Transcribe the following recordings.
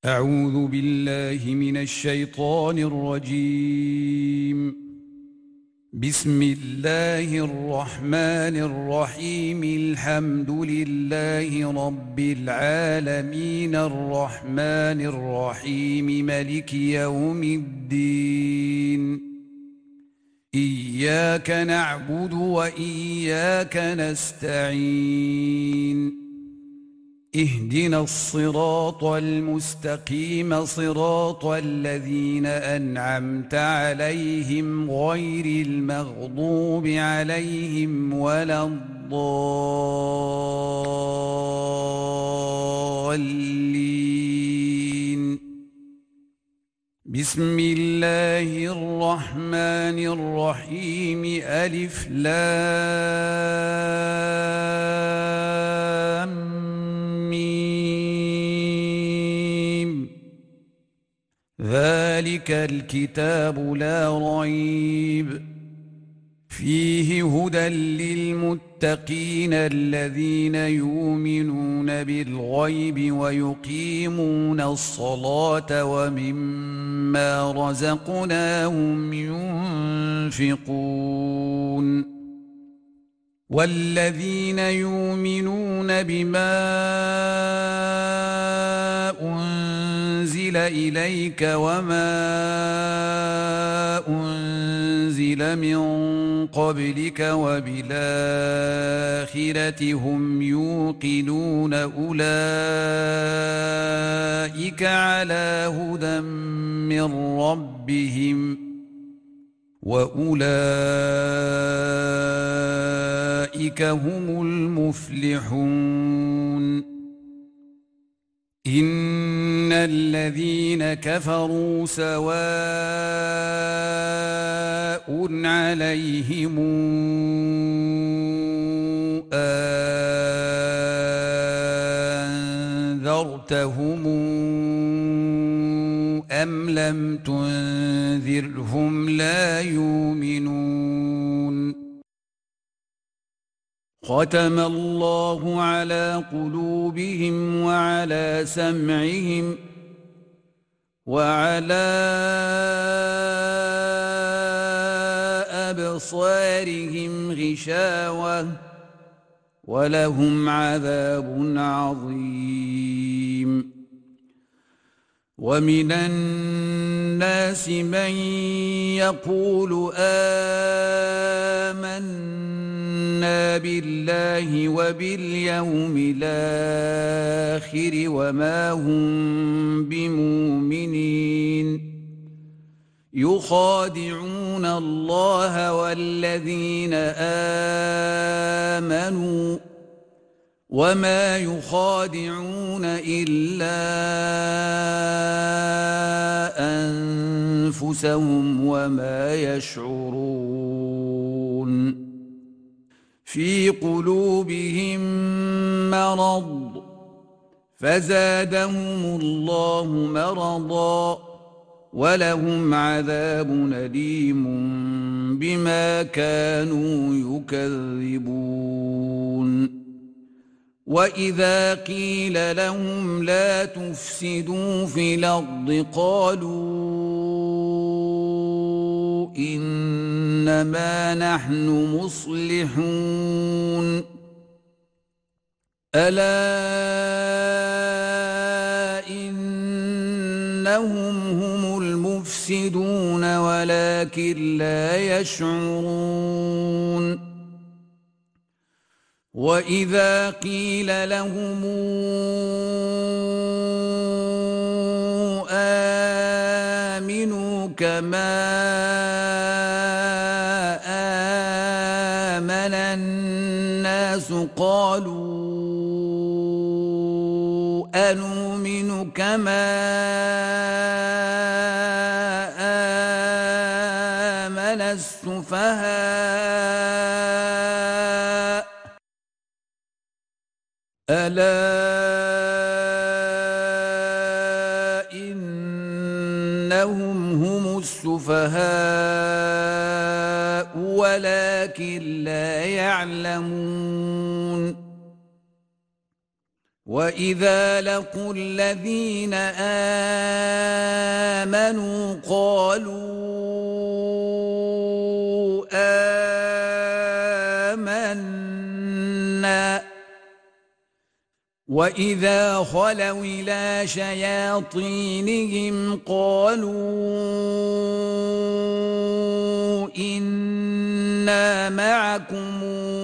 أعوذ بالله من الشيطان الرجيم. بسم الله الرحمن الرحيم. الحمد لله رب العالمين الرحمن الرحيم مالك يوم الدين. إياك نعبد وإياك نستعين. اهدنا الصراط المستقيم صراط الذين أنعمت عليهم غير المغضوب عليهم ولا الضالين. بسم الله الرحمن الرحيم. ألف لام ميم. ذلك الكتاب لا ريب فيه هدى للمتقين الذين يؤمنون بالغيب ويقيمون الصلاة ومما رزقناهم ينفقون. والذين يؤمنون بما أنزل إليك وما أنزل من قبلك وبالآخرة هم يوقنون أولئك على هدى من ربهم وأولئك هم المفلحون. إن الذين كفروا سواء عليهم أنذرتهم أم لم تنذرهم لا يؤمنون. ختم الله على قلوبهم وعلى سمعهم وعلى أبصارهم غشاوة ولهم عذاب عظيم. ومن الناس من يقول آمنا بالله وباليوم الآخر وما هم بمؤمنين. يخادعون الله والذين آمنوا وما يخادعون إلا أنفسهم وما يشعرون. في قلوبهم مرض فزادهم الله مرضا ولهم عذاب أليم بما كانوا يكذبون. وإذا قيل لهم لا تفسدوا في الأرض قالوا إنما نحن مصلحون. ألا إنهم هم المفسدون ولكن لا يشعرون. وإذا قيل لهم آمنوا كما آمن الناس قالوا أنؤمن كما آمن السفهاء. ألا إنهم هم السفهاء ولكن لا يعلمون. وإذا لقوا الذين آمنوا قالوا آمنا وإذا خلوا إلى شياطينهم قالوا إنا معكم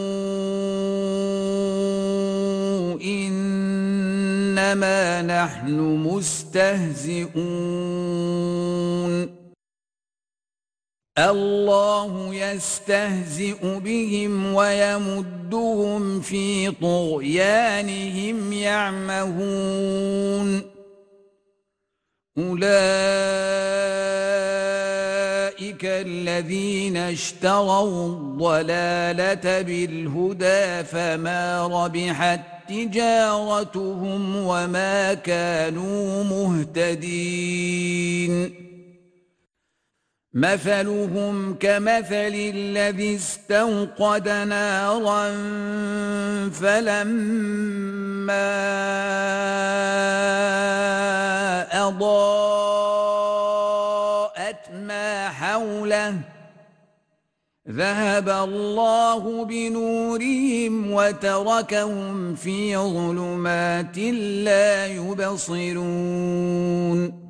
إنما نحن مستهزئون الله يستهزئ بهم ويمدهم في طغيانهم يعمهون أولئك الذين اشتروا الضلالة بالهدى فما ربحت تجارتهم وما كانوا مهتدين مثلهم كمثل الذي استوقد نارا فلما أضاءت ما حوله ذهب الله بنورهم وتركهم في ظلمات لا يبصرون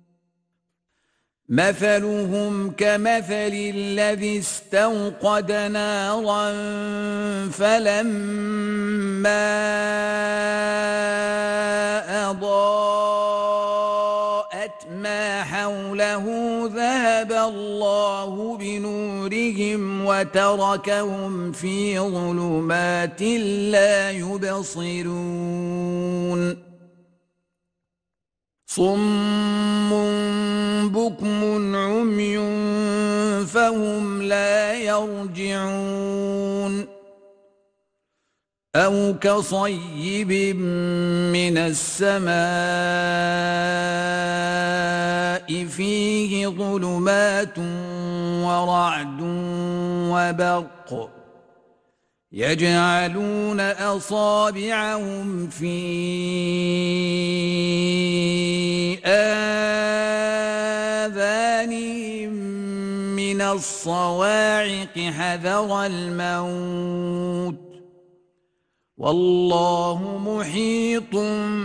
مثلهم كمثل الذي استوقد نارا فلما أضاءت ما حوله ذهب الله بنورهم وتركهم في ظلمات لا يبصرون صم بكم عمي فهم لا يرجعون أو كصيب من السماء فيه ظلمات ورعد وبرق يجعلون أصابعهم في آذانهم من الصواعق حذر الموت والله محيط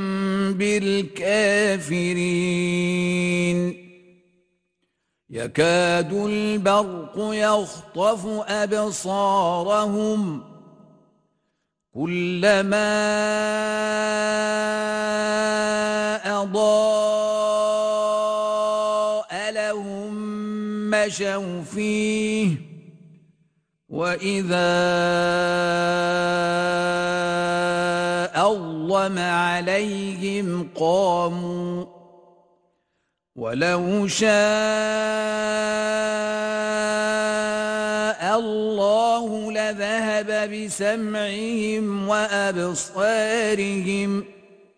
بالكافرين يكاد البرق يخطف أبصارهم كلما أضاء لهم مشوا فيه وإذا أظلم عليهم قاموا ولو شاء الله لذهب بسمعهم وأبصارهم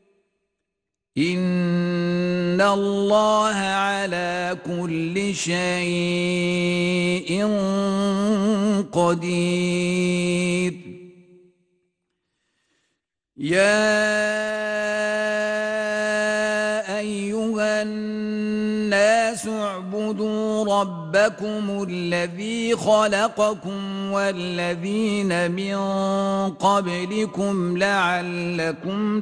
إن الله على كل شيء قدير يا أيها الناس اعبدوا ربكم الذي خلقكم والذين من قبلكم لعلكم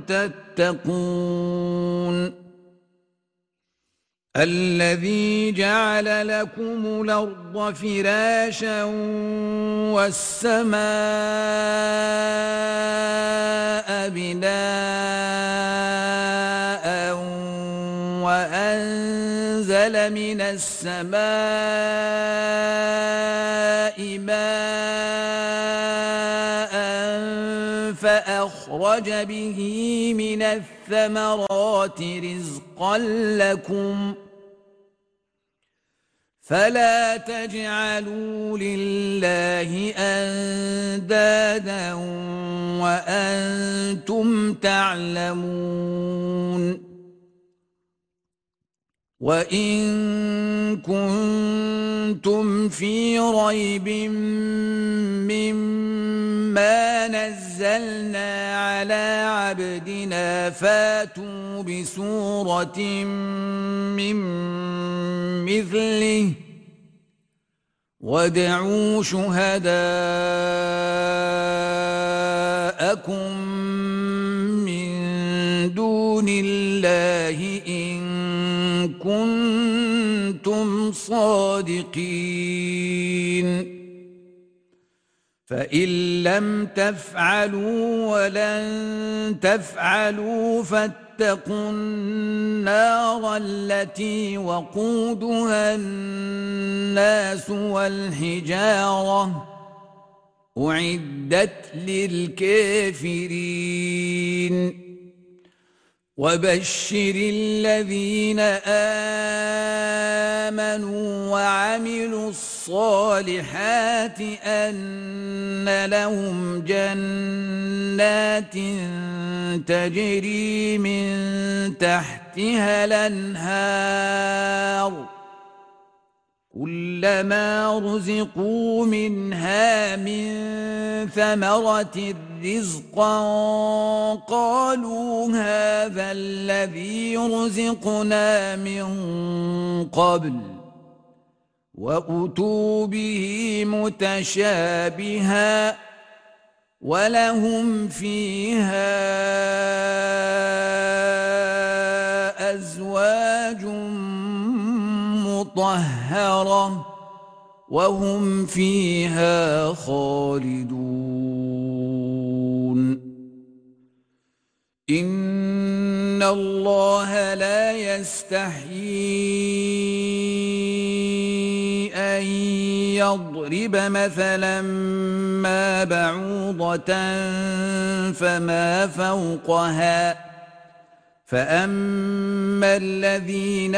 تتقون الذي جعل لكم الأرض فراشا والسماء بناء وأنزل من السماء ماء فأخرج به من الثمرات رزقا لكم فلا تجعلوا لله أندادا وأنتم تعلمون وإن كنتم في ريب مما نزلنا أنزلنا على عبدنا فاتوا بسورة من مثله وادعوا شهداءكم من دون الله إن كنتم صادقين فإن لم تفعلوا ولن تفعلوا فاتقوا النار التي وقودها الناس والحجارة أعدت للكافرين وبشر الذين آمنوا وعملوا الصالحات أن لهم جنات تجري من تحتها الأنهار كلما رزقوا منها من ثمرة رزقا قالوا هذا الذي رزقنا من قبل وأتوا به متشابها ولهم فيها أزواج مطهرة وهم فيها خالدون إن الله لا يستحيي أن يضرب مثلا ما بعوضة فما فوقها فأما الذين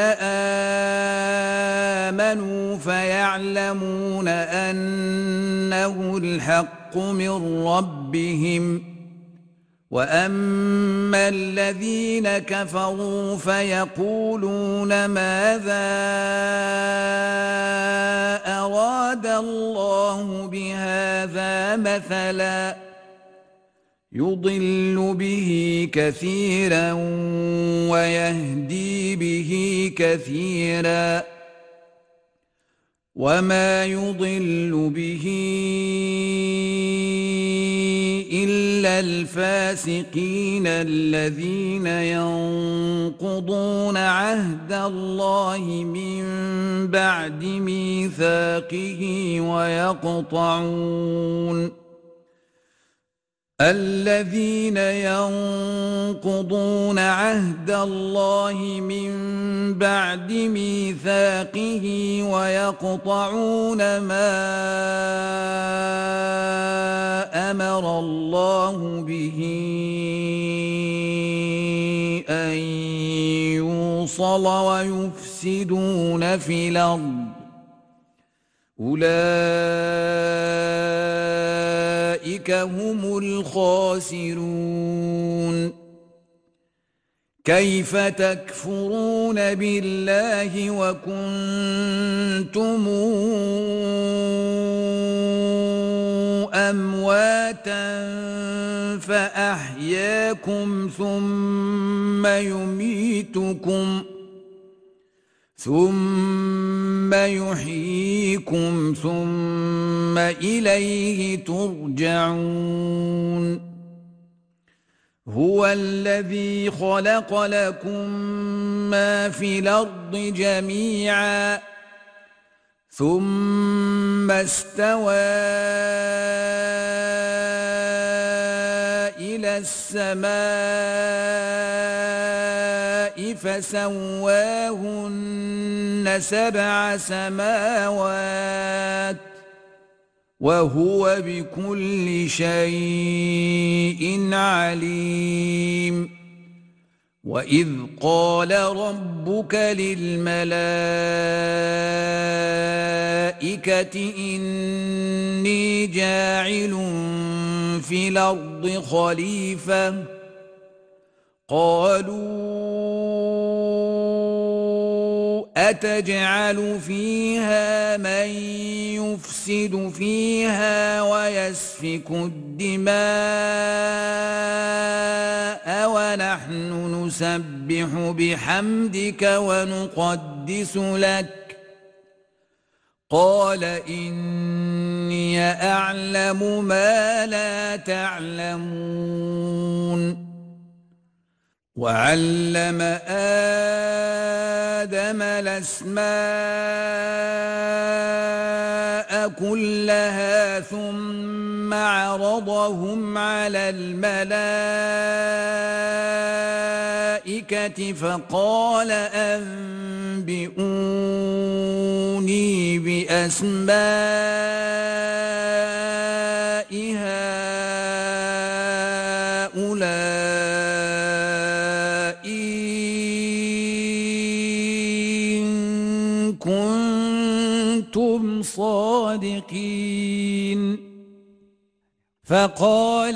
آمنوا فيعلمون أنه الحق من ربهم وأما الذين كفروا فيقولون ماذا أراد الله بهذا مثلا يضل به كثيرا ويهدي به كثيرا وما يضل به إلا الفاسقين الذين ينقضون عهد الله من بعد ميثاقه الذين ينقضون عهد الله من بعد ميثاقه ويقطعون ما أمر الله به أن يوصل ويفسدون في الأرض أولئك هم الخاسرون كيف تكفرون بالله وكنتم أمواتا فأحياكم ثم يميتكم ثم يحييكم ثم إليه ترجعون هو الذي خلق لكم ما في الأرض جميعا ثم استوى إلى السماء فسواهن 7 سماوات وهو بكل شيء عليم وإذ قال ربك للملائكة إني جاعل في الأرض خليفة قالوا أتجعل فيها من يفسد فيها ويسفك الدماء ونحن نسبح بحمدك ونقدس لك قال إني أعلم ما لا تعلمون وعلم آدم الأسماء كلها ثم عرضهم على الملائكة فقال أنبئوني بأسماء هؤلاء إن كنتم صادقين فقال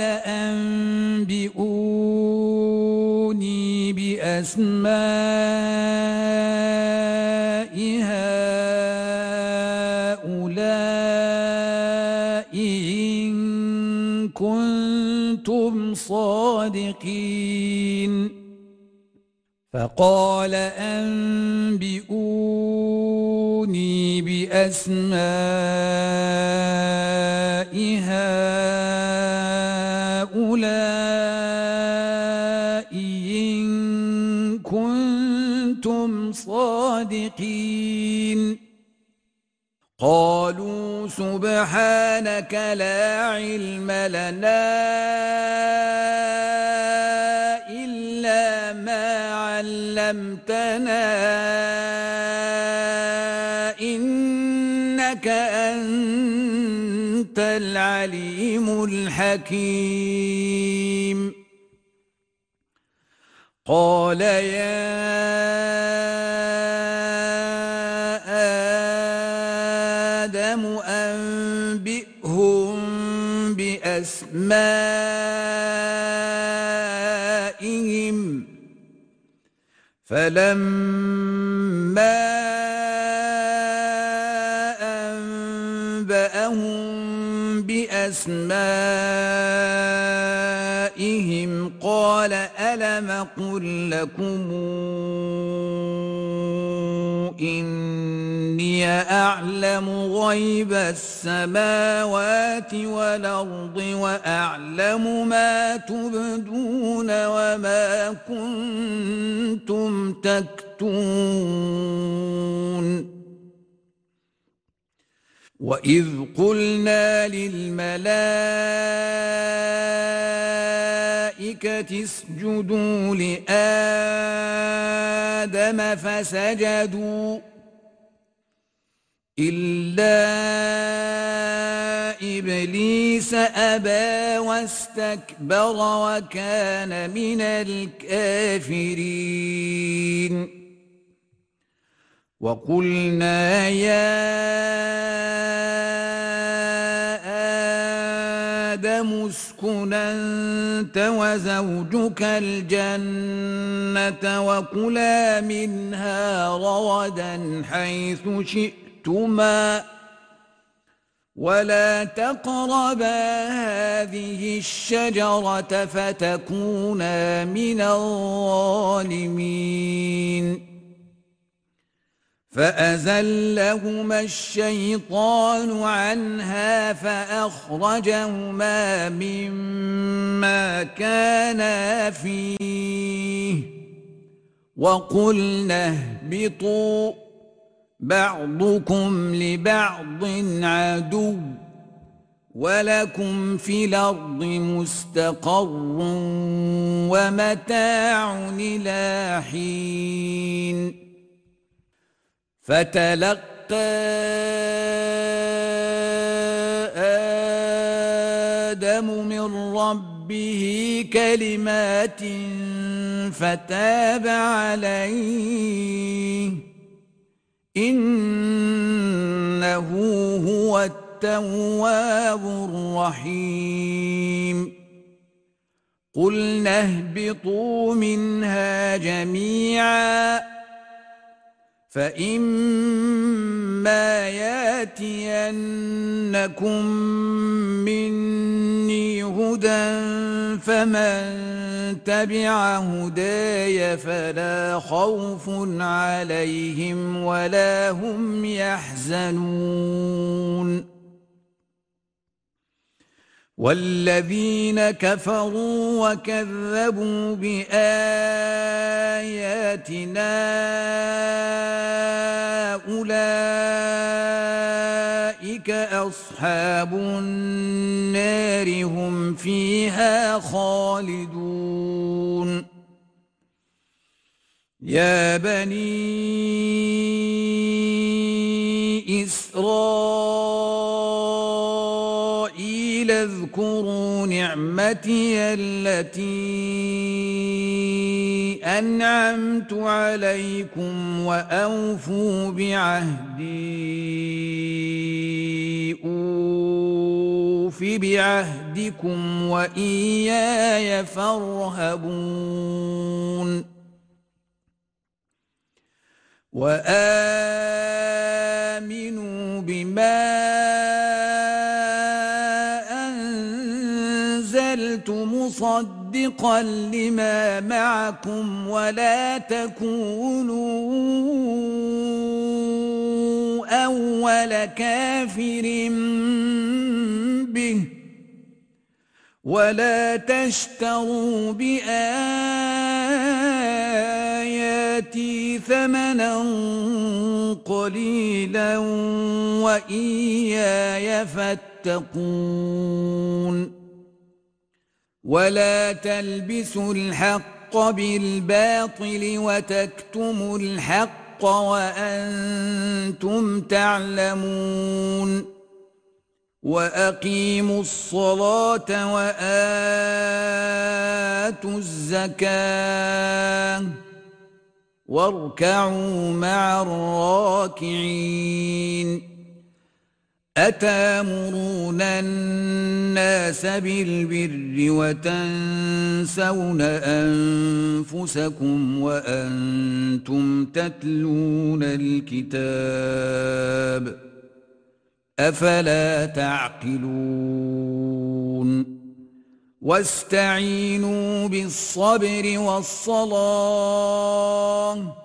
أنبئوني بأسماء هؤلاء إن كنتم صادقين فقال أنبئوني بأسماء هؤلاء إن كنتم صادقين قالوا سبحانك لا علم لنا إلا ما علمتنا إنك أنت العليم الحكيم قال يا آدم أنبئهم بأسمائهم فلما أنبأهم بأسمائهم قال ألم قل لكم إني أعلم غيب السماوات والأرض وأعلم ما تبدون وما كنتم تكتمون وإذ قلنا للملائكة اسجدوا لآدم فسجدوا إلا إبليس أبى واستكبر وكان من الكافرين وقلنا يا آدم اسكن أنت وزوجك الجنة وكلا منها رغدا حيث شئتما ولا تقربا هذه الشجرة فتكونا من الظالمين فأزلهما الشيطان عنها فأخرجهما مما كانا فيه وقلنا اهبطوا بعضكم لبعض عدو ولكم في الأرض مستقر ومتاع إلى حين فتلقى آدم من ربه كلمات فتاب عليه إنه هو التواب الرحيم قلنا اهبطوا منها جميعا فإما ياتينكم مني هدى فمن تبع هداي فلا خوف عليهم ولا هم يحزنون والذين كفروا وكذبوا بآياتنا أولئك أصحاب النار هم فيها خالدون يا بني إسرائيل اذكروا نعمتي التي أنعمت عليكم وأوفوا بعهدي أوف بعهدكم وإياي فارهبون وآمنوا بما أنزلت مصدقا لما معكم ولا تكونوا أول كافر به ولا تشتروا بآياتي ثمنا قليلا وإياي فاتقون ولا تلبسوا الحق بالباطل وتكتموا الحق وأنتم تعلمون وأقيموا الصلاة وآتوا الزكاة واركعوا مع الراكعين أتامرون الناس بالبر وتنسون أنفسكم وأنتم تتلون الكتاب أفلا تعقلون واستعينوا بالصبر والصلاة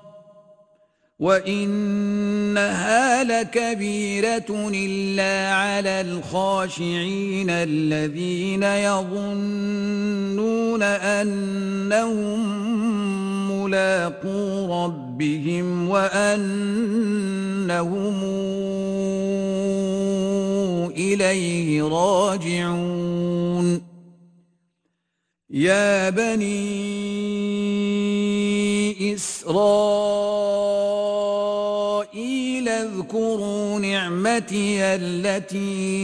وإنها لكبيرة إلا على الخاشعين الذين يظنون أنهم ملاقو ربهم وأنهم إليه راجعون يا بني إسرائيل اذكروا نعمتي التي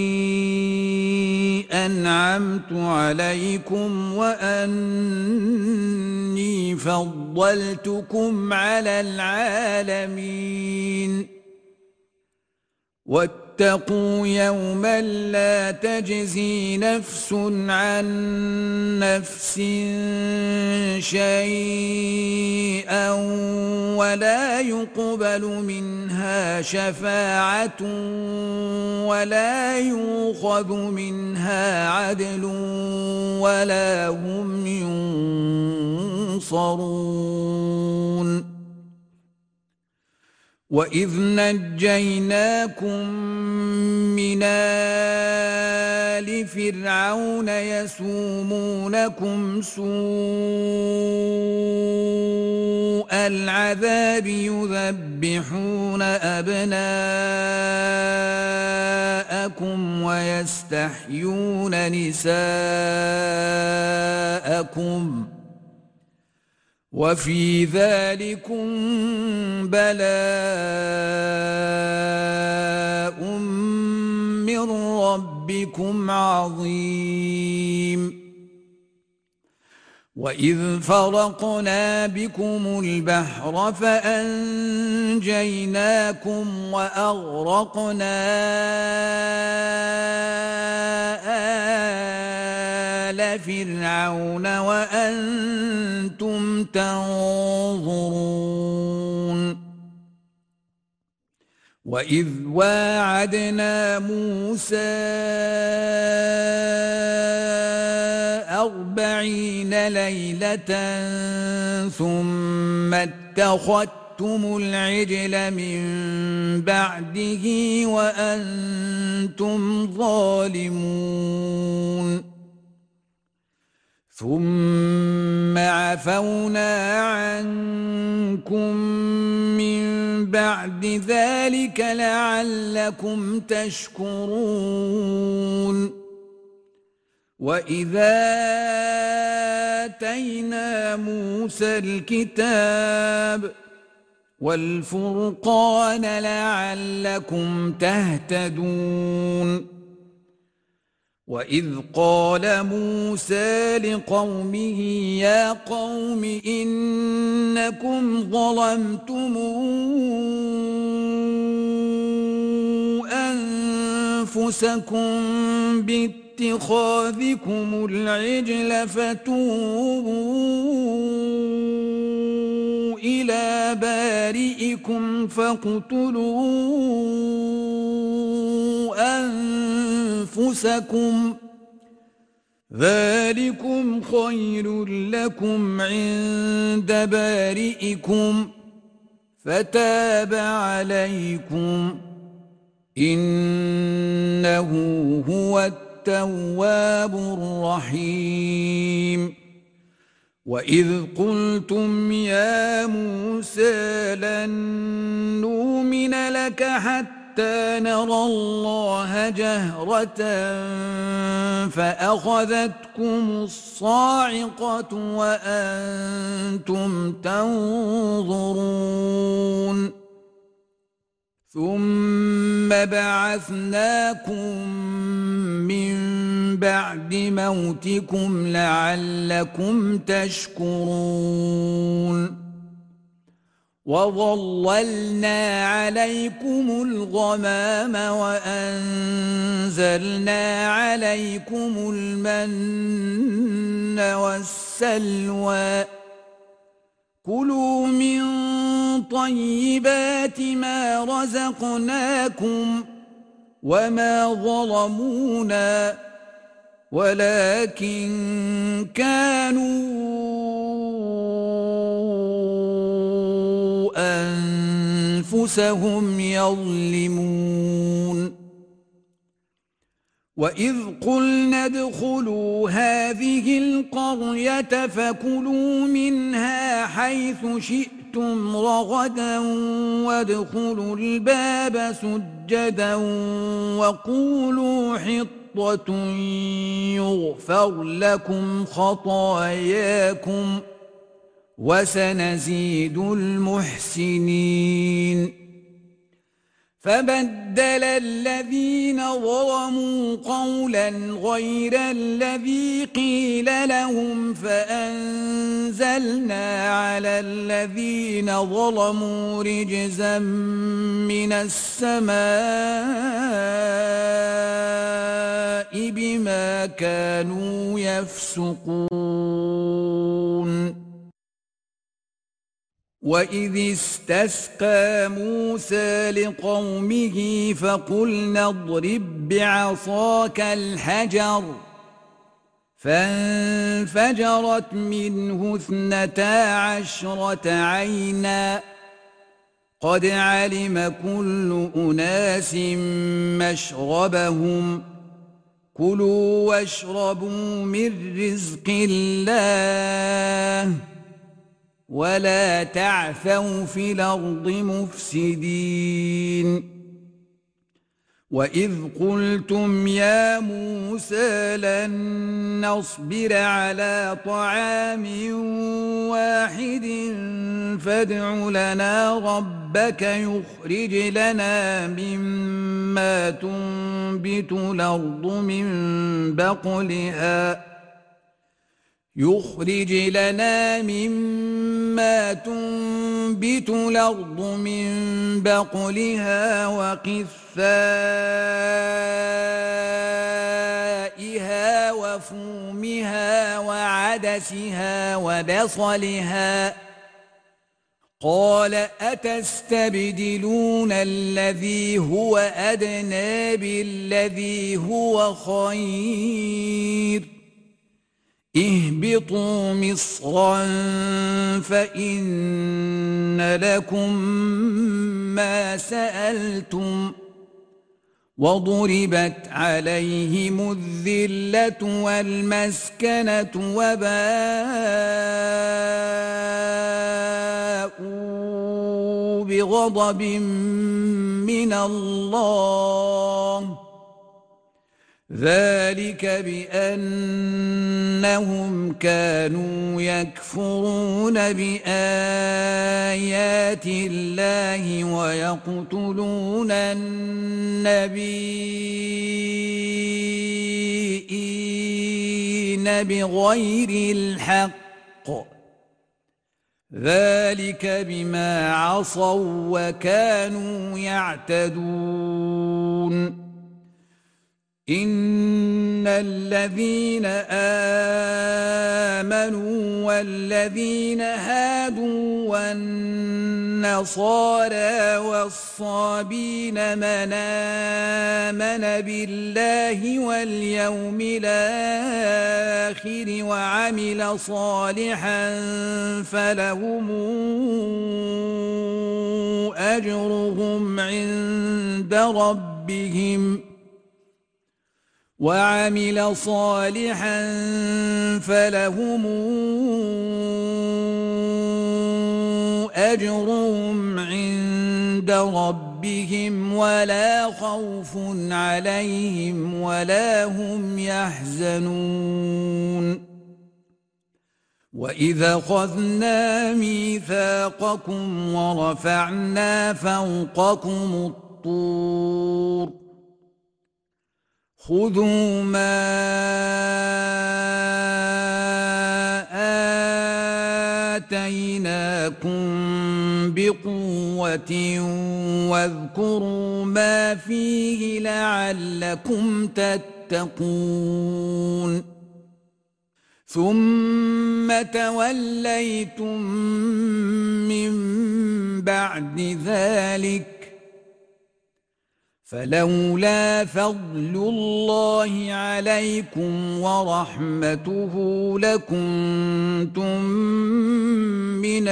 أنعمت عليكم وأني فضلتكم على العالمين واتقوا يوما لا تجزي نفس عن نفس شيئا ولا يقبل منها شفاعة ولا يؤخذ منها عدل ولا هم ينصرون وإذ نجيناكم من آل فرعون يسومونكم سوء العذاب يذبحون أبناءكم ويستحيون نساءكم وفي ذلكم بلاء من ربكم عظيم وإذ فرقنا بكم البحر فأنجيناكم وأغرقنا آل فرعون وأنتم تنظرون وإذ واعدنا موسى 40 ليلة ثم اتخذتم العجل من بعده وأنتم ظالمون ثم عفونا عنكم من بعد ذلك لعلكم تشكرون وإذا آتينا موسى الكتاب والفرقان لعلكم تهتدون وإذ قال موسى لقومه يا قوم إنكم ظلمتم أنفسكم باتخاذكم العجل فتوبوا إلى بارئكم فاقتلوا أنفسكم ذلكم خير لكم عند بارئكم فتاب عليكم إنه هو التواب الرحيم وإذ قلتم يا موسى لن نؤمن لك حتى نرى الله جهرة فأخذتكم الصاعقة وأنتم تنظرون ثم بعثناكم من بعد موتكم لعلكم تشكرون وظللنا عليكم الغمام وأنزلنا عليكم المن والسلوى كلوا من طيبات ما رزقناكم وما ظلمونا ولكن كانوا أنفسهم يظلمون وإذ قلنا ادخلوا هذه القرية فكلوا منها حيث شئتم رغدا وادخلوا الباب سجدا وقولوا حطة يغفر لكم خطاياكم وسنزيد المحسنين فبدل الذين ظلموا قولا غير الذي قيل لهم فأنزلنا على الذين ظلموا رجزا من السماء بما كانوا يفسقون وإذ استسقى موسى لقومه فقلنا اضرب بعصاك الحجر فانفجرت منه 12 عينا قد علم كل أناس مشربهم كلوا واشربوا من رزق الله ولا تعثوا في الأرض مفسدين وإذ قلتم يا موسى لن نصبر على طعام واحد فادع لنا ربك يخرج لنا مما تنبت الأرض من بقلها وقثائها وفومها وعدسها وبصلها قال أتستبدلون الذي هو أدنى بالذي هو خير اهبطوا مصرا فإن لكم ما سألتم وضربت عليهم الذلة والمسكنة وباءوا بغضب من الله ذلك بأنهم كانوا يكفرون بآيات الله ويقتلون النبيين بغير الحق ذلك بما عصوا وكانوا يعتدون إن الذين آمنوا والذين هادوا والنصارى والصابين من آمن بالله واليوم الآخر وعمل صالحا فلهم أجرهم عند ربهم فلهم أجرهم عند ربهم ولا خوف عليهم ولا هم يحزنون وإذا أخذنا ميثاقكم ورفعنا فوقكم الطور خذوا ما آتيناكم بقوة واذكروا ما فيه لعلكم تتقون ثم توليتم من بعد ذلك فلولا فضل الله عليكم ورحمته لكنتم من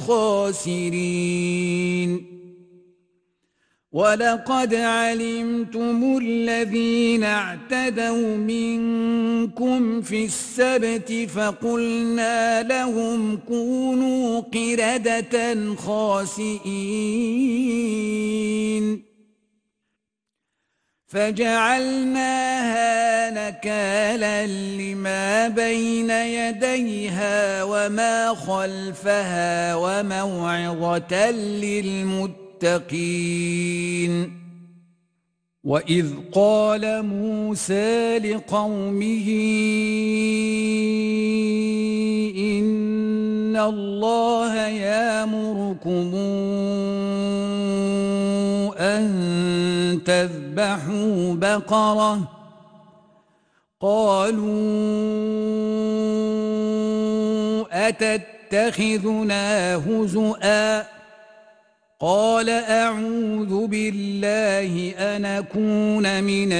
الخاسرين ولقد علمتم الذين اعتدوا منكم في السبت فقلنا لهم كونوا قردة خاسئين فجعلناها نكالا لما بين يديها وما خلفها وموعظة للمتقين وإذ قال موسى لقومه إن الله يأمركم أن تذبحوا بقرة قالوا أتتخذنا هزؤا قال أعوذ بالله أن أكون من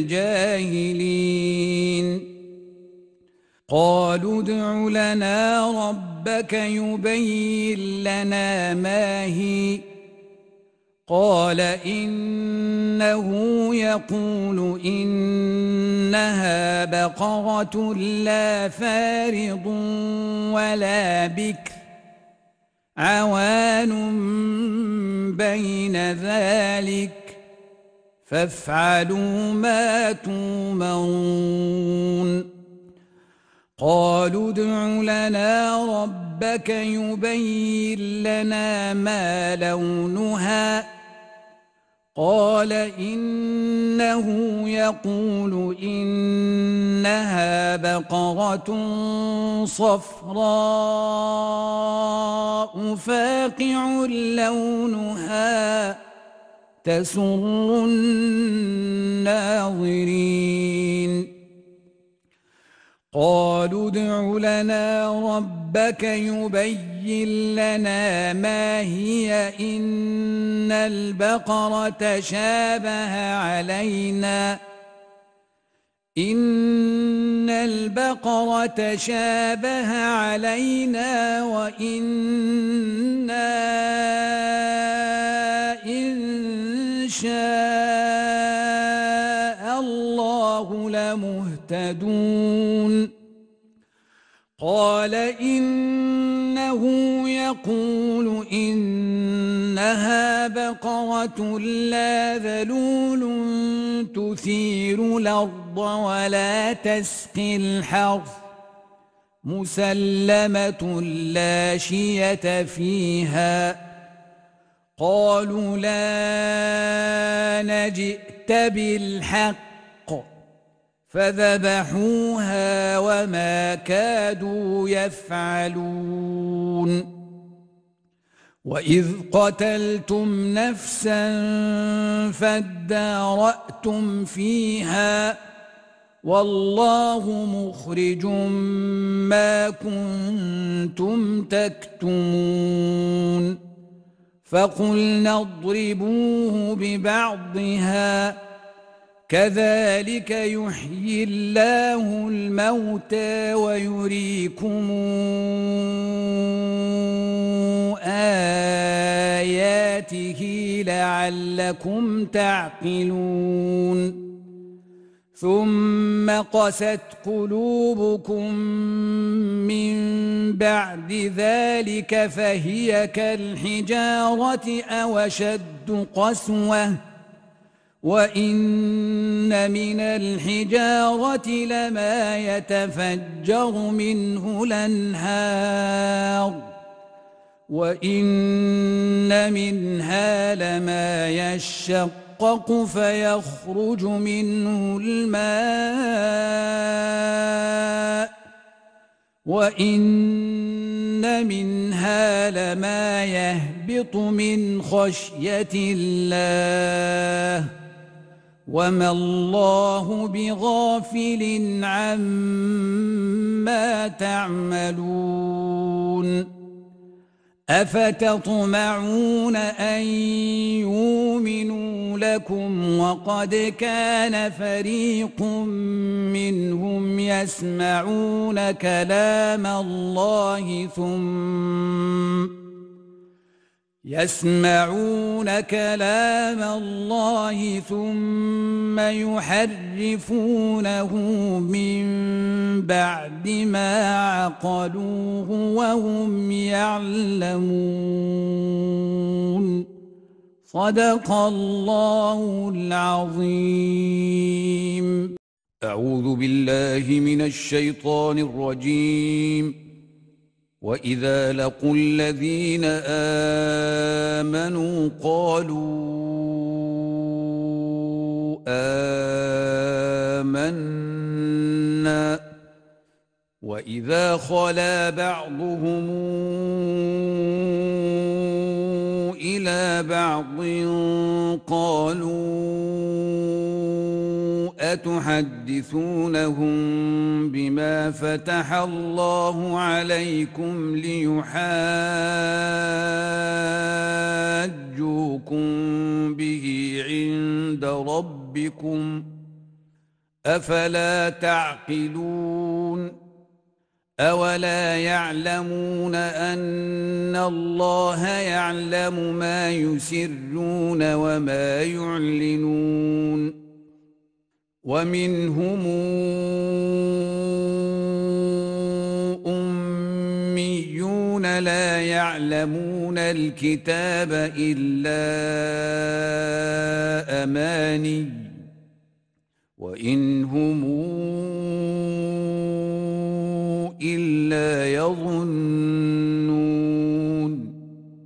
الجاهلين قالوا ادع لنا ربك يبين لنا ما هي قال إنه يقول إنها بقرة لا فارض ولا بكر عوان بين ذلك فافعلوا ما تؤمرون قالوا ادع لنا ربك يبين لنا ما لونها قال إنه يقول إنها بقرة صفراء فاقع لونها تسر الناظرين قالوا ادع لنا ربك ربك يبين لنا ما هي إن البقرة شابه علينا وإنا إن شاء الله لمهتدون قال إنه يقول إنها بقرة لا ذلول تثير الأرض ولا تسقي الحرث مسلمة لا شية فيها قالوا لا نجئت بالحق فذبحوها وما كادوا يفعلون وإذ قتلتم نفسا فادارأتم فيها والله مخرج ما كنتم تكتمون فقلنا اضربوه ببعضها كذلك يحيي الله الموتى ويريكم آياته لعلكم تعقلون ثم قست قلوبكم من بعد ذلك فهي كالحجارة أو أشد قسوة وإن من الحجارة لما يتفجر منه الأنهار وإن منها لما يشقق فيخرج منه الماء وإن منها لما يهبط من خشية الله وما الله بغافل عما تعملون أفتطمعون أن يؤمنوا لكم وقد كان فريق منهم يسمعون كلام الله ثم يحرفونه من بعد ما عقلوه وهم يعلمون صدق الله العظيم. أعوذ بالله من الشيطان الرجيم. وإذا لقوا الذين آمنوا قالوا آمنا وإذا خلا بعضهم إلى بعض قالوا أتحدثونهم بما فتح الله عليكم ليحاجوكم به عند ربكم أفلا تعقلون أولا يعلمون أن الله يعلم ما يسرون وما يعلنون ومنهم أميون لا يعلمون الكتاب إلا أماني وإن هم إلا يظنون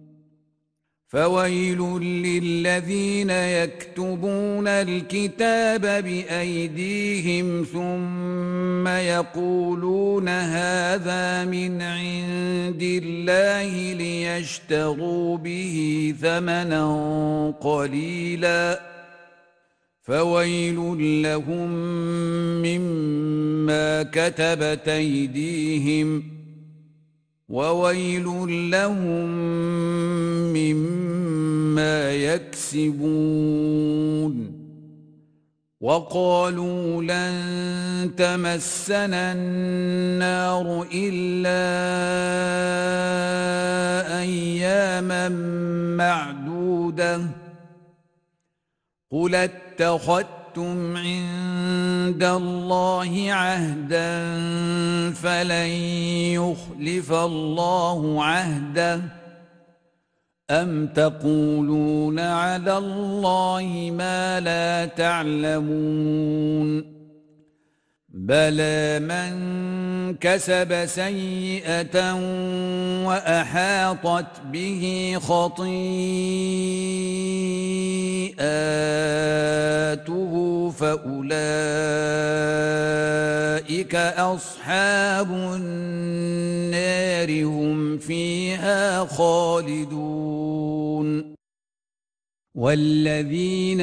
فويل للذين يكتبون الكتاب بأيديهم ثم يقولون هذا من عند الله ليشتروا به ثمنا قليلا فويل لهم مما كتبت أيديهم وويل لهم مما يكسبون. وقالوا لن تمسنا النار إلا أياما معدودة قل اتخذتم عند الله عهدا فلن يخلف الله عهده أم تقولون على الله ما لا تعلمون بلى من كسب سيئة وأحاطت به خطيئاته فأولئك أصحاب النار هم فيها خالدون. والذين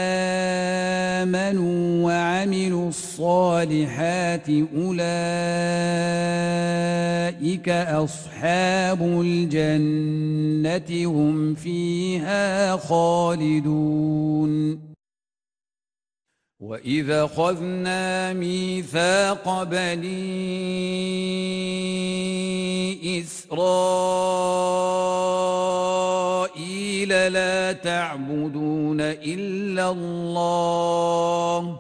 آمنوا وعملوا الصالحات أولئك أصحاب الجنة هم فيها خالدون. وإذا أخذنا ميثاق بني إسرائيل لا تعبدون إلا الله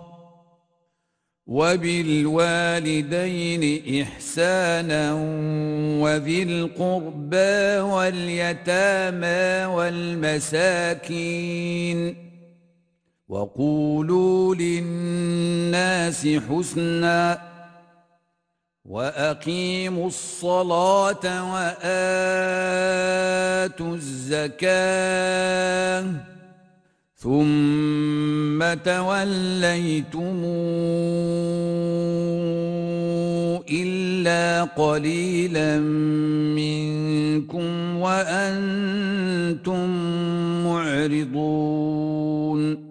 وبالوالدين إحسانا وذي القربى واليتامى والمساكين وقولوا للناس حسنا وأقيموا الصلاة وآتوا الزكاة ثم توليتم إلا قليلا منكم وأنتم معرضون.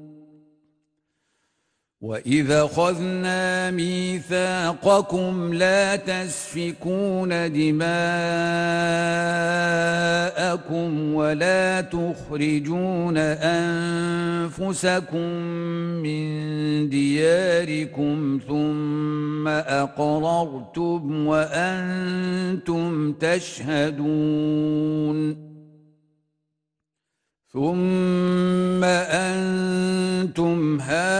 وإذا أخذنا ميثاقكم لا تسفكون دماءكم ولا تخرجون أنفسكم من دياركم ثم أقررتم وأنتم تشهدون ثم أنتم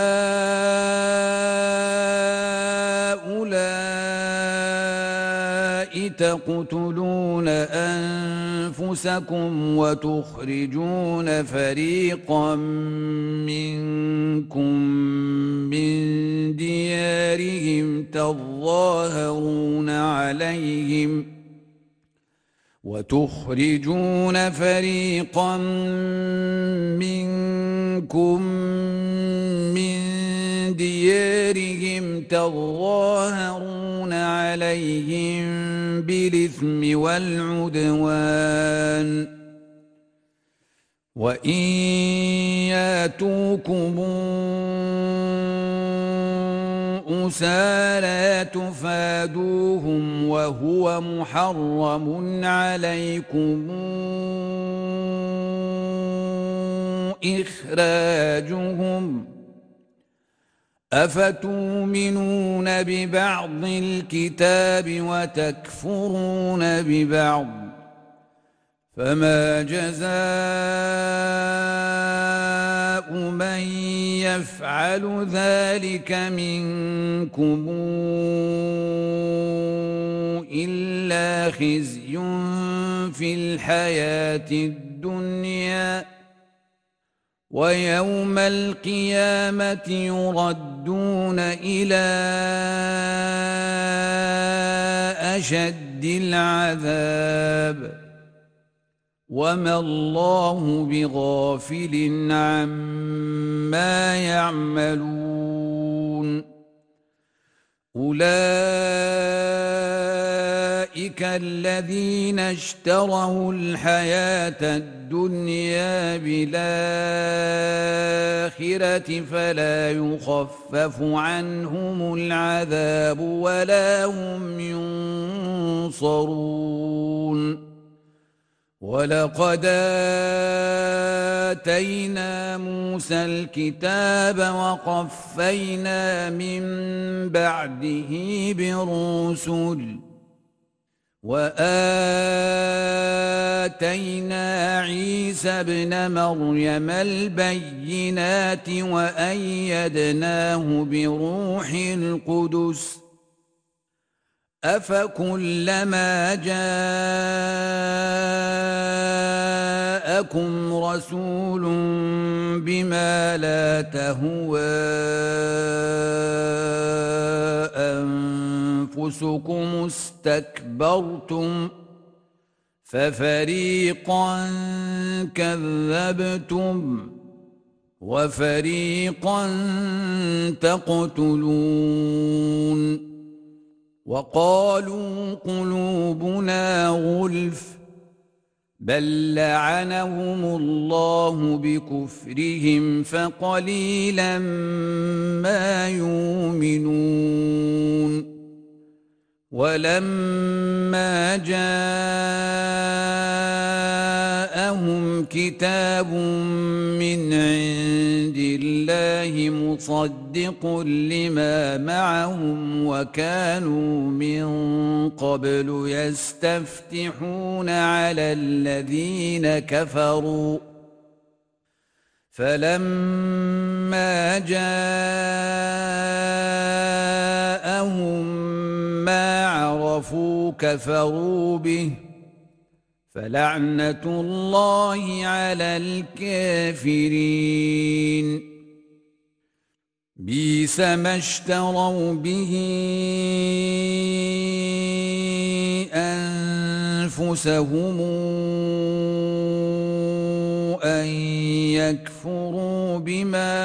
هؤلاء تقتلون أنفسكم وتخرجون فريقا منكم من ديارهم تظاهرون عليهم وتخرجون فريقا منكم من ديارهم تظاهرون عليهم بالإثم والعدوان وإن ياتوكم أسارى تفادوهم وهو محرم عليكم إخراجهم أفتؤمنون ببعض الكتاب وتكفرون ببعض فما جزاء من يفعل ذلك منكم إلا خزي في الحياة الدنيا ويوم القيامة يردون إلى أشد العذاب وما الله بغافل عما يعملون. أولئك أولئك الذين اشتروا الحياة الدنيا بالآخرة فلا يخفف عنهم العذاب ولا هم ينصرون ولقد آتينا موسى الكتاب وقفينا من بعده بالرسل وآتينا عيسى ابن مريم البينات وأيدناه بروح القدس أفكلما جاءكم رسول بما لا تهوى أنفسكم استكبرتم ففريقا كذبتم وفريقا تقتلون وقالوا قلوبنا غلف بل لعنهم الله بكفرهم فقليلا ما يؤمنون ولما جاءهم كتاب من عند الله مصدق لما معهم وكانوا من قبل يستفتحون على الذين كفروا فلما جاءهم ما عرفوا كفروا به فلعنة الله على الكافرين بئس ما اشتروا به أنفسهم أن يكفروا بما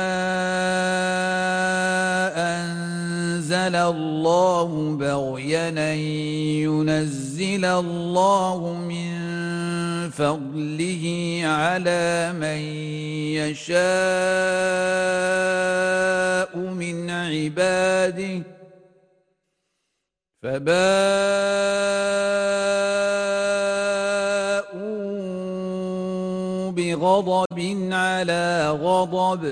أنزل الله بغيا أن ينزل الله من فضله على من يشاء من عباده فباءوا بغضب على غضب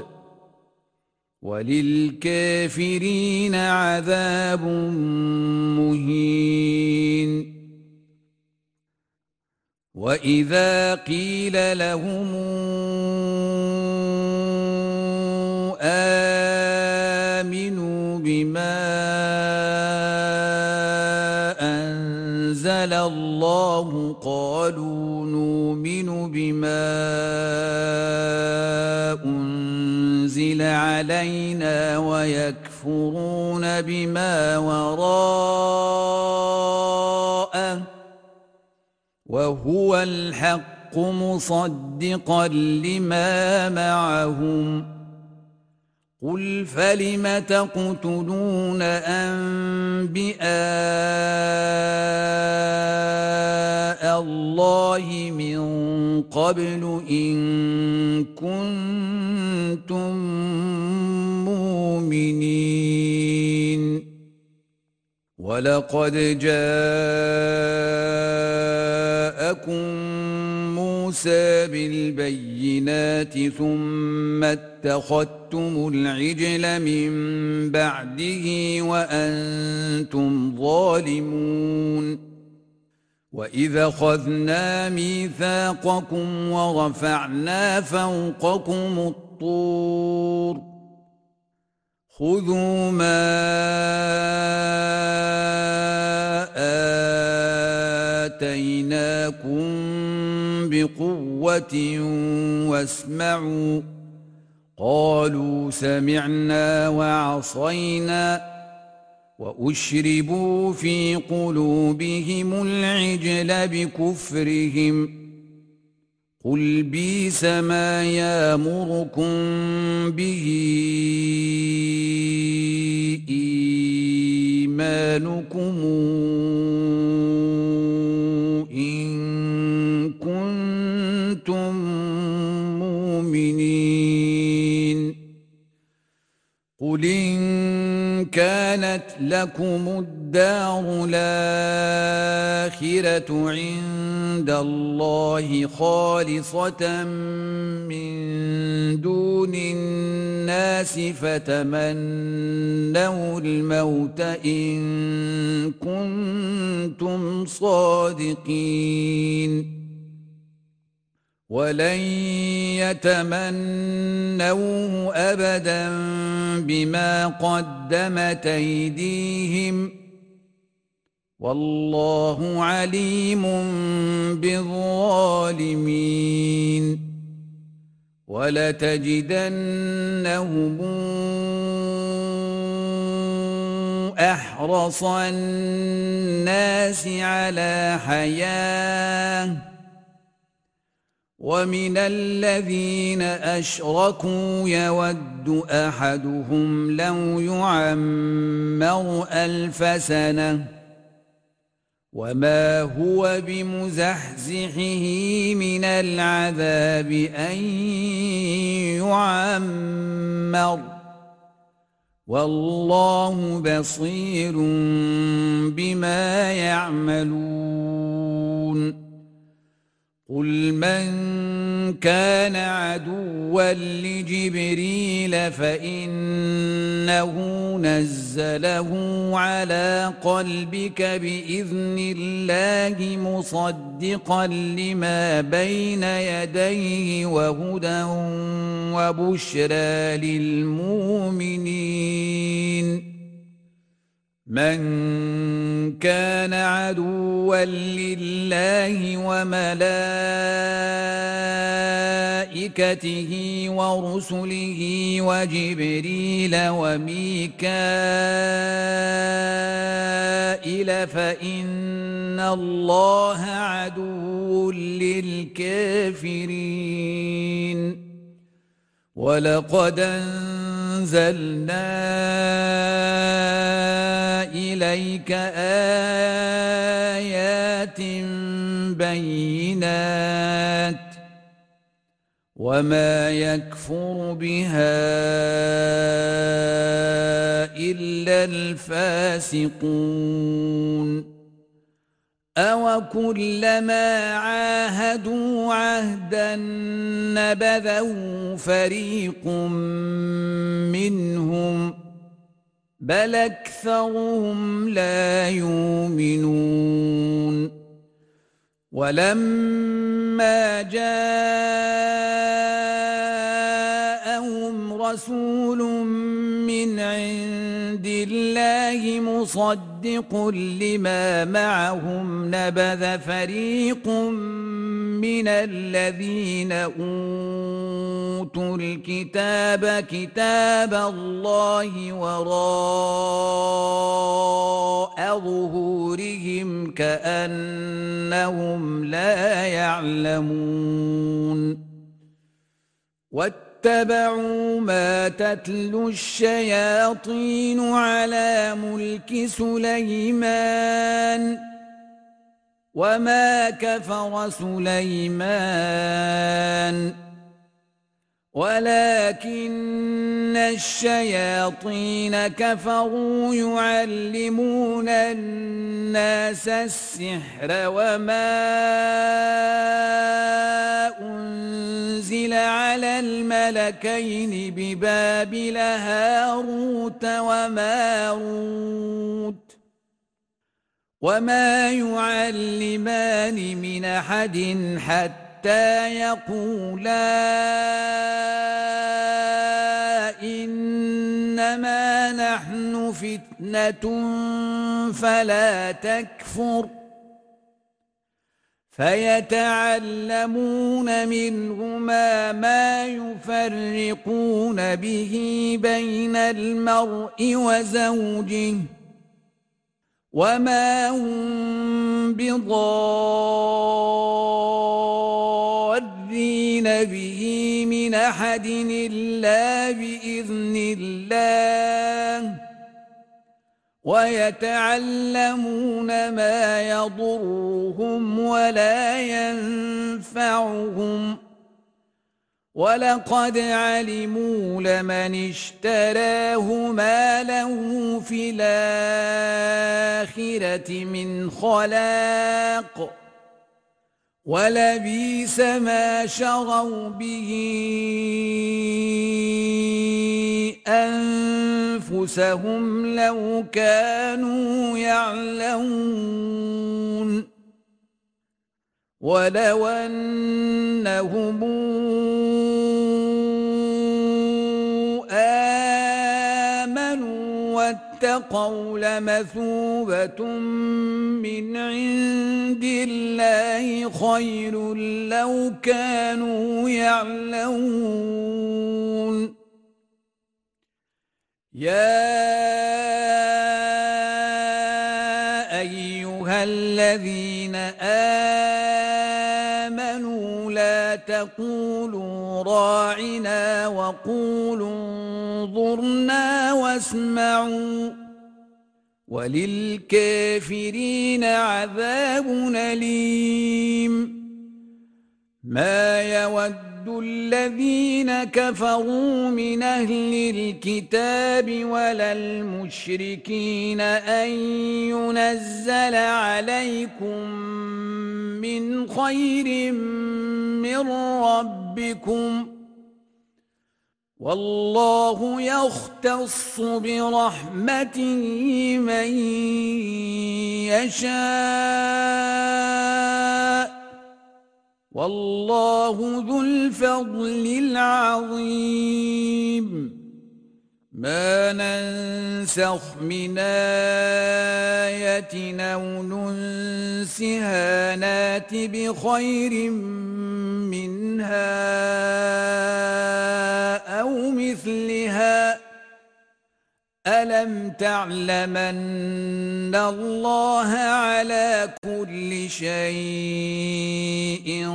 وللكافرين عذاب مهين وإذا قيل لهم آمنوا بما أنزل الله قالوا نؤمن بما أنزل علينا ويكفرون بما وراءه وهو الحق مصدقا لما معهم قل فلم تقتلون أنبياء الله من قبل إن كنتم مؤمنين ولقد جاءكم موسى بالبينات ثم اتخذتم العجل من بعده وأنتم ظالمون وإذا أخذنا ميثاقكم ورفعنا فوقكم الطور خذوا ما آتيناكم بقوة واسمعوا قالوا سمعنا وعصينا وأشربوا في قلوبهم العجل بكفرهم قل بئس ما يأمركم به إيمانكم قل إن كانت لكم الدار الآخرة عند الله خالصة من دون الناس فتمنوا الموت إن كنتم صادقين ولن يتمنوه أبدا بما قدمت أيديهم والله عليم بالظالمين ولتجدنهم أحرص الناس على حياة ومن الذين أشركوا يود أحدهم لو يعمر 1000 سنة وما هو بمزحزحه من العذاب أن يعمر والله بصير بما يعملون قل من كان عدوا لجبريل فإنه نزله على قلبك بإذن الله مصدقا لما بين يديه وهدى وبشرى للمؤمنين من كان عدوا لله وملائكته ورسله وجبريل وميكائيل فإن الله عدو للكافرين ولقد أنزلنا إليك آيات بينات وما يكفر بها إلا الفاسقون أوكلما عاهدوا عهدا نبذه فريق منهم بل أكثرهم لا يؤمنون ولما جاءهم رسول من عند الله مصدق لما معهم نبذ فريق من الذين أوتوا الكتاب كتاب الله وراء ظهورهم كأنهم لا يعلمون واتبعوا ما تتلو الشياطين على ملك سليمان وما كفر سليمان ولكن الشياطين كفروا يعلمون الناس السحر وما أنزل على الملكين ببابل هاروت وماروت وما يعلمان من أحد حتى يقولا إنما نحن فتنة فلا تكفر فيتعلمون منهما ما يفرقون به بين المرء وزوجه وما هم بضارين به من أحد إلا بإذن الله ويتعلمون ما يضرهم ولا ينفعهم ولقد علموا لمن اشتراه ما له في الآخرة من خلاق ولبئس ما شروا به أنفسهم لو كانوا يعلمون ولو أنهم آمنوا واتقوا لمثوبة من عند الله خير لو كانوا يعلمون يا أيها الذين آمنوا لا تقولوا راعنا وقولوا انظرنا واسمعوا وللكافرين عذاب أليم ما يود الذين كفروا من أهل الكتاب ولا المشركين أن ينزل عليكم من خير من ربكم والله يختص برحمته من يشاء والله ذو الفضل العظيم ما ننسخ من آية أو ننسها نات بخير منها أو مثلها ألم تعلمن الله على كل شيء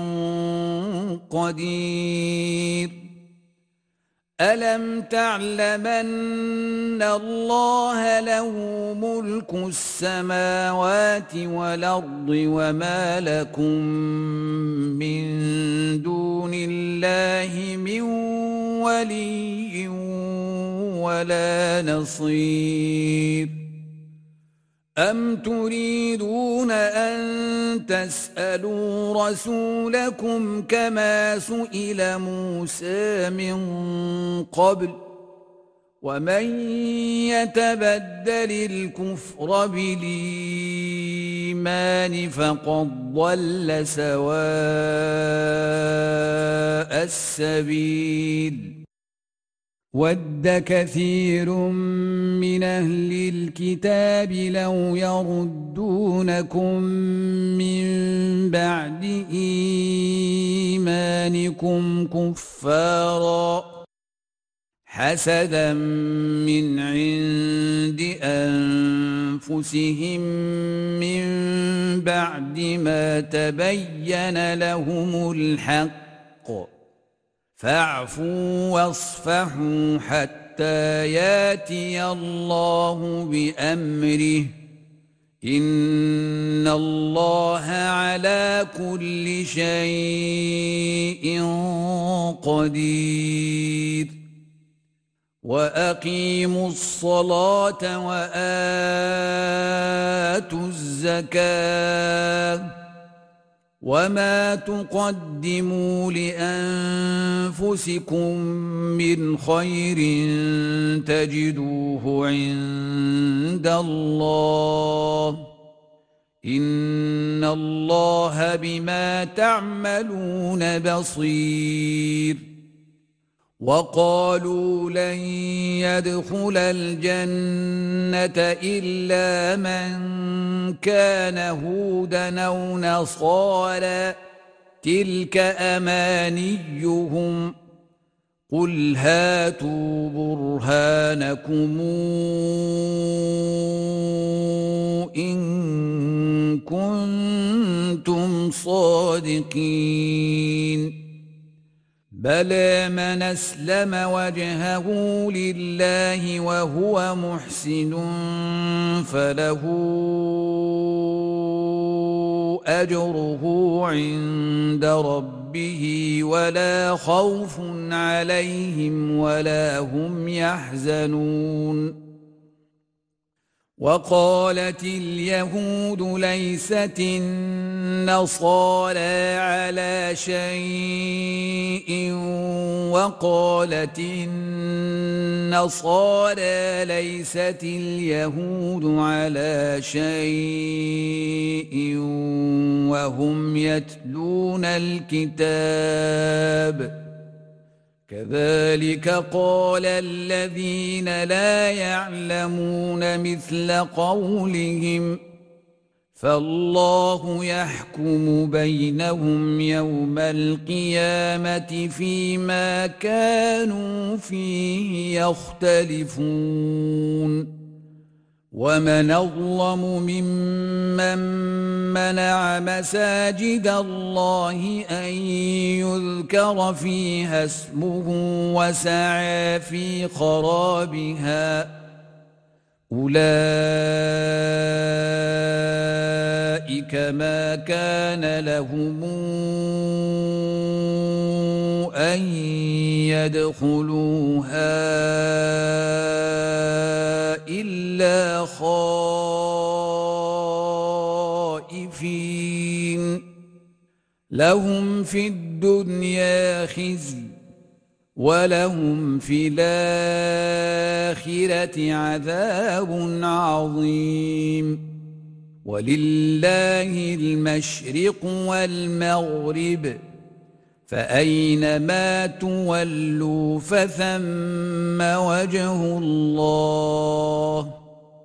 قدير ألم تعلمن الله له ملك السماوات والأرض وما لكم من دون الله من ولي ولا نصير أم تريدون أن تسألوا رسولكم كما سئل موسى من قبل ومن يتبدل الكفر بالإيمان فقد ضل سواء السبيل ود كثير من أهل الكتاب لو يردونكم من بعد إيمانكم كفارا حسدا من عند أنفسهم من بعد ما تبين لهم الحق فاعفوا واصفحوا حتى ياتي الله بأمره إن الله على كل شيء قدير وأقيموا الصلاة وآتوا الزكاة وما تقدموا لأنفسكم من خير تجدوه عند الله إن الله بما تعملون بصير وقالوا لن يدخل الجنة إلا من كان هودا أو نصارى تلك أمانيهم قل هاتوا برهانكم إن كنتم صادقين بلى من أسلم وجهه لله وهو محسن فله أجره عند ربه ولا خوف عليهم ولا هم يحزنون. وقالت اليهود ليست النصارى على شيء وقالت النصارى ليست اليهود على شيء وهم يتلون الكتاب كذلك قال الذين لا يعلمون مثل قولهم فالله يحكم بينهم يوم القيامة فيما كانوا فيه يختلفون. ومن أظلم ممن منع مساجد الله أن يذكر فيها اسمه وسعى في خرابها أولئك ما كان لهم أن يدخلوها إلا خائفين لهم في الدنيا خزي ولهم في الآخرة عذاب عظيم. ولله المشرق والمغرب فأينما تولوا فثم وجه الله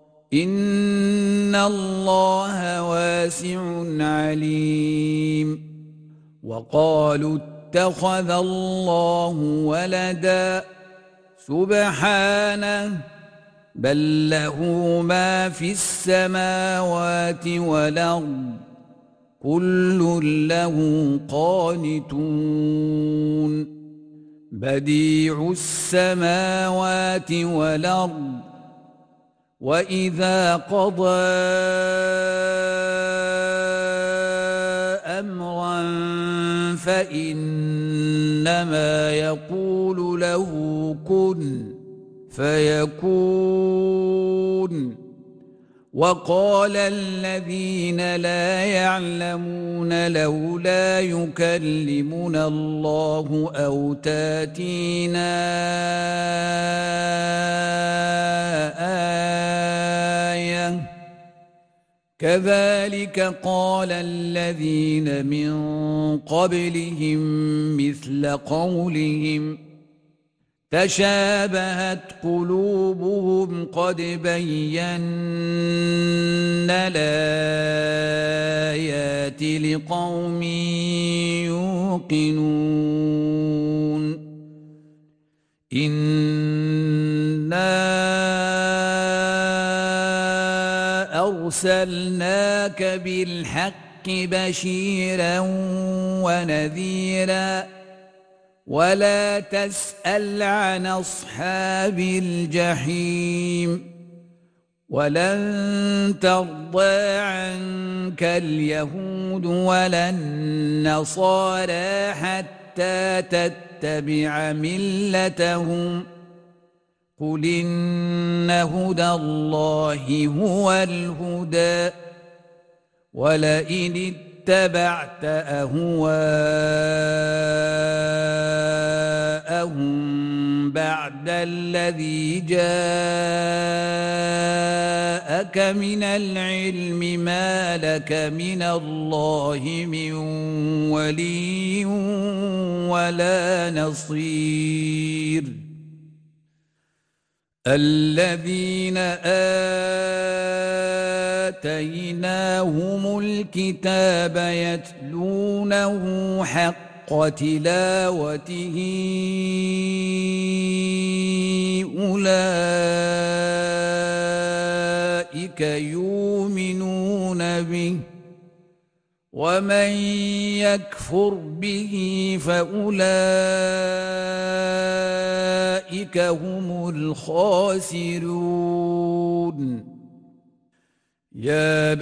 إن الله واسع عليم. وقالوا اتخذ الله ولدا سبحانه بل له ما في السماوات والأرض كل له قانتون بديع السماوات والأرض وإذا قضى أمرا فإنما يقول له كن فيكون. وقال الذين لا يعلمون لولا يكلمنا الله أو تاتينا آية كذلك قال الذين من قبلهم مثل قولهم تشابهت قلوبهم قد بينا الآيات لقوم يوقنون. إنا أرسلناك بالحق بشيرا ونذيرا ولا تسأل عن أصحاب الجحيم ولن ترضى عنك اليهود ولا النصارى حتى تتبع ملتهم قل إن هدى الله هو الهدى ولئن اتبعت أهواءهم بعد الذي جاءك من العلم ما لك من الله من ولي ولا نصير. الذين آتيناهم الكتاب يتلونه حق تلاوته أولئك يؤمنون به ومن يكفر به فأولئك هم الخاسرون يا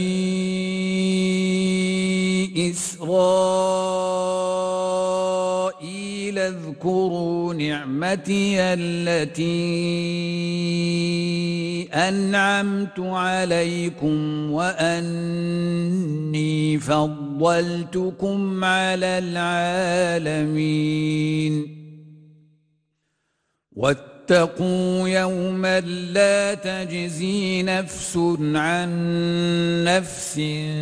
بني إسرائيل اذكروا نعمتي التي أنعمت عليكم وأني فضلتكم على العالمين واتقوا يوما لا تجزي نفس عن نفس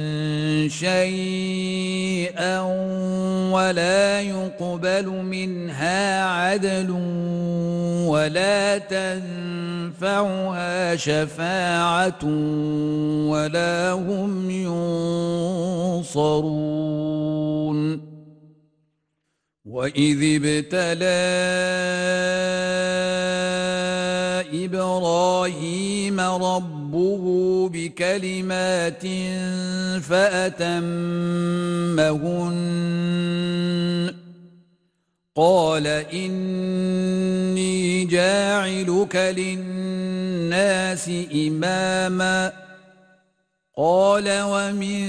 شيئا ولا يقبل منها عدل ولا تنفعها شفاعة ولا هم ينصرون وإذ ابتلى إبراهيم ربه بكلمات فأتمهن قال إني جاعلك للناس إماما قال ومن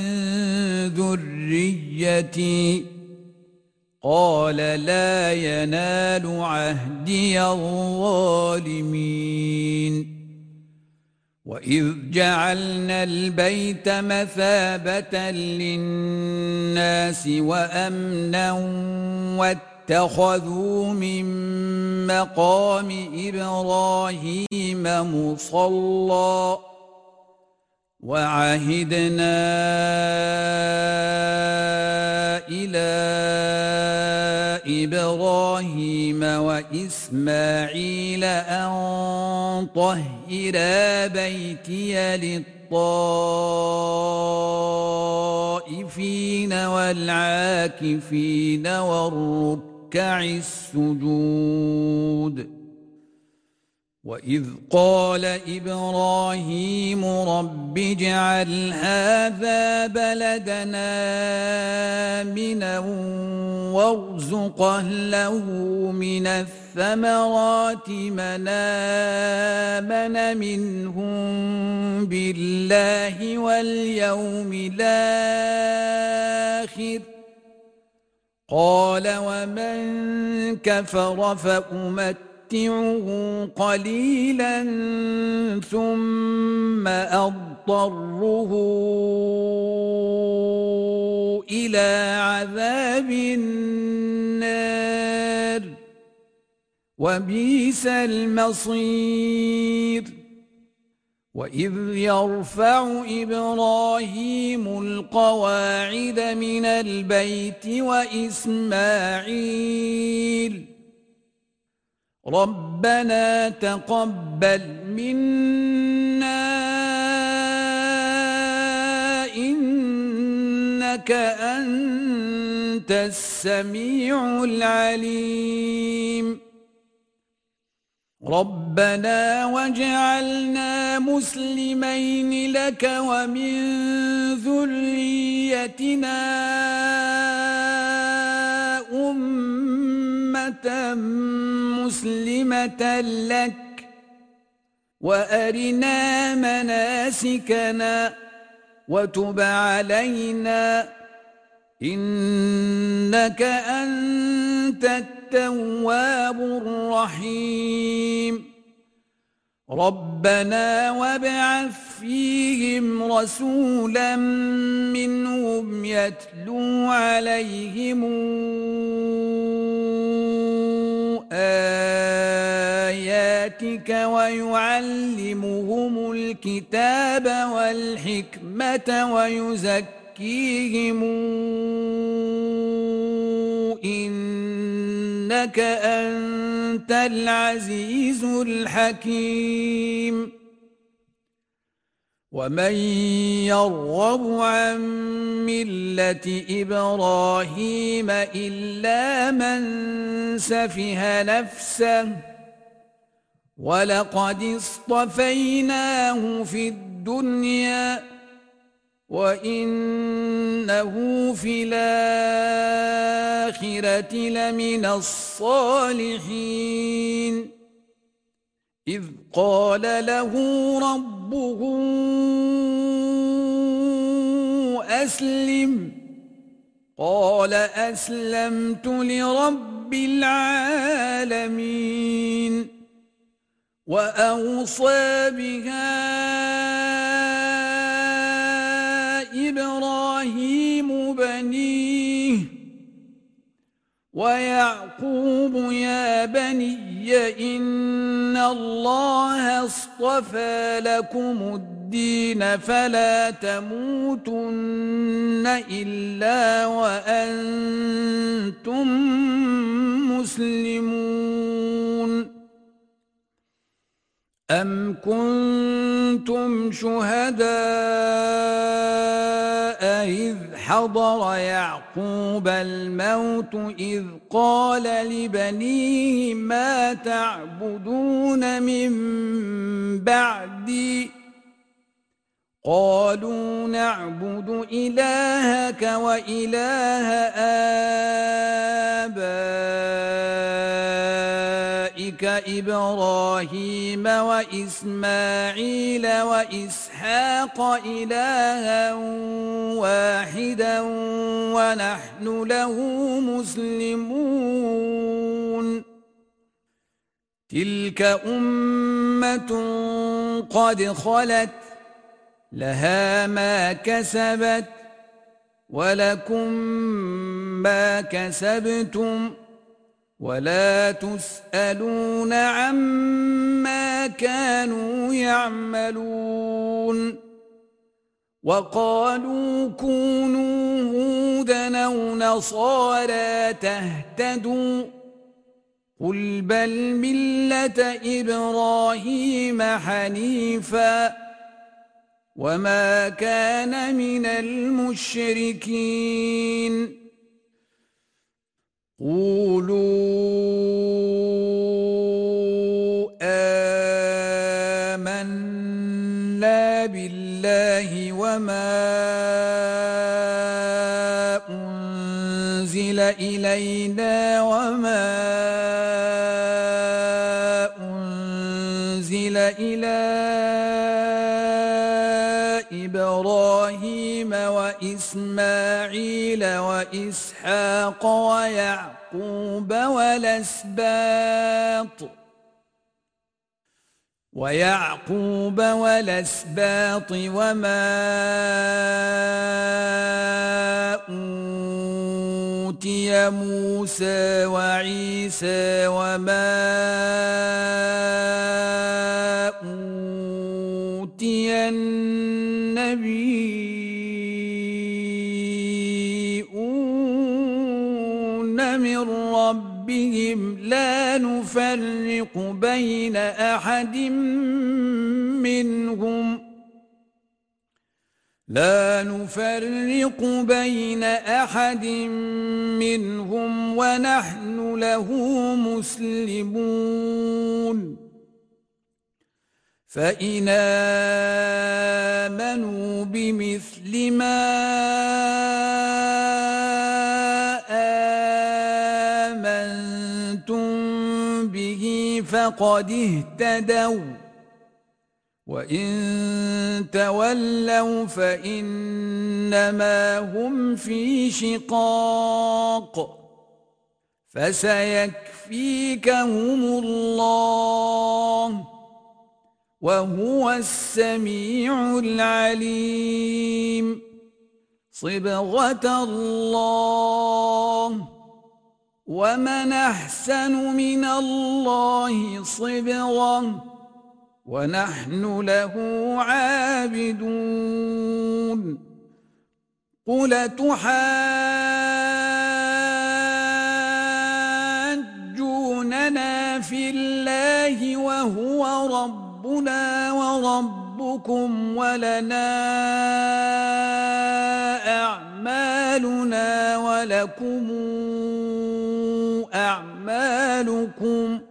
ذريتي قال لا ينال عهدي الظالمين وإذ جعلنا البيت مثابة للناس وأمنا واتخذوا من مقام إبراهيم مصلى وعهدنا إلى إبراهيم وإسماعيل أن طهرا بيتي للطائفين والعاكفين والركع السجود وإذ قال إبراهيم رب اجعل هذا بلدنا آمنا وارزق أهله من الثمرات من آمن منهم بالله واليوم الآخر قال ومن كفر فأمتعه قليلا ثم أضطره إلى عذاب النار وبئس المصير وإذ يرفع إبراهيم القواعد من البيت وإسماعيل ربنا تقبل منا إنك أنت السميع العليم ربنا واجعلنا مسلمين لك ومن ذريتنا أمة مسلمة لك وأرنا مناسكنا وتب علينا إنك أنت التواب الرحيم ربنا وابعث فيهم رسولا منهم يتلو عليهم آياتك ويعلمهم الكتاب والحكمة ويزكيهم إنك أنت العزيز الحكيم ومن يرغب عن ملة إبراهيم إلا من سفه نفسه ولقد اصطفيناه في الدنيا وإنه في الآخرة لمن الصالحين إذ قال له ربه أسلم قال أسلمت لرب العالمين وأوصى بها إبراهيم بنيه ويعقوب يا بني إن الله اصطفى لكم الدين فلا تموتن إلا وأنتم مسلمون أم كنتم شهداء إذ حضر يعقوب الموت إذ قال لبنيه ما تعبدون من بعدي قالوا نعبد إلهك وإله آبائك إبراهيم وإسماعيل وإسحاق إلها واحدا ونحن له مسلمون تلك أمة قد خلت لها ما كسبت ولكم ما كسبتم ولا تسألون عما كانوا يعملون وقالوا كونوا هودا أو نصارى تهتدوا قل بل ملة إبراهيم حنيفا وما كان من المشركين قولوا آمنا بالله وما أنزل إلينا وما أنزل إلى إبراهيم وإسماعيل وإسحاق ويعقوب والأسباط وما أوتي موسى وعيسى وما أوتي النبيون من ربهم لا نفرق بين أحد منهم ونحن له مسلمون فإن آمنوا بمثل ما آمنتم به فقد اهتدوا وإن تولوا فإنما هم في شقاق فسيكفيكهم الله وهو السميع العليم صبغة الله ومن أحسن من الله صبغة ونحن له عابدون قل تحاجوننا في الله وهو ربنا وربكم ولنا أعمالنا ولكم أعمالكم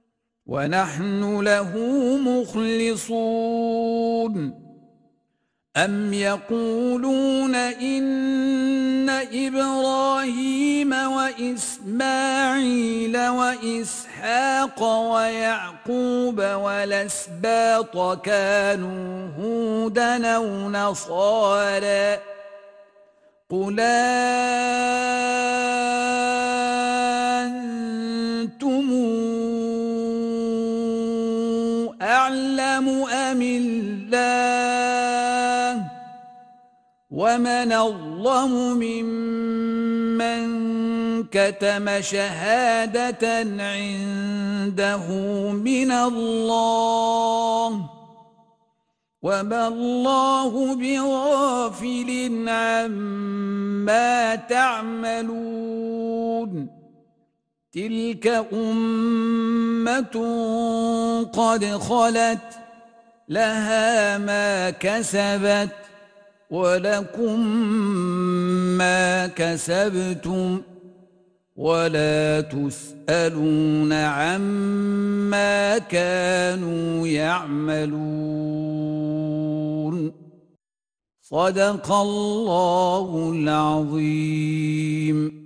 ونحن له مخلصون أم يقولون إن إبراهيم وإسماعيل وإسحاق ويعقوب والأسباط كانوا هودا أو نصارى قل أنتم أعلم أم الله ومن أظلم ممن كتم شهادة عنده من الله وما الله بغافل عما تعملون تلك أمة قد خلت لها ما كسبت ولكم ما كسبتم ولا تسألون عما كانوا يعملون صدق الله العظيم.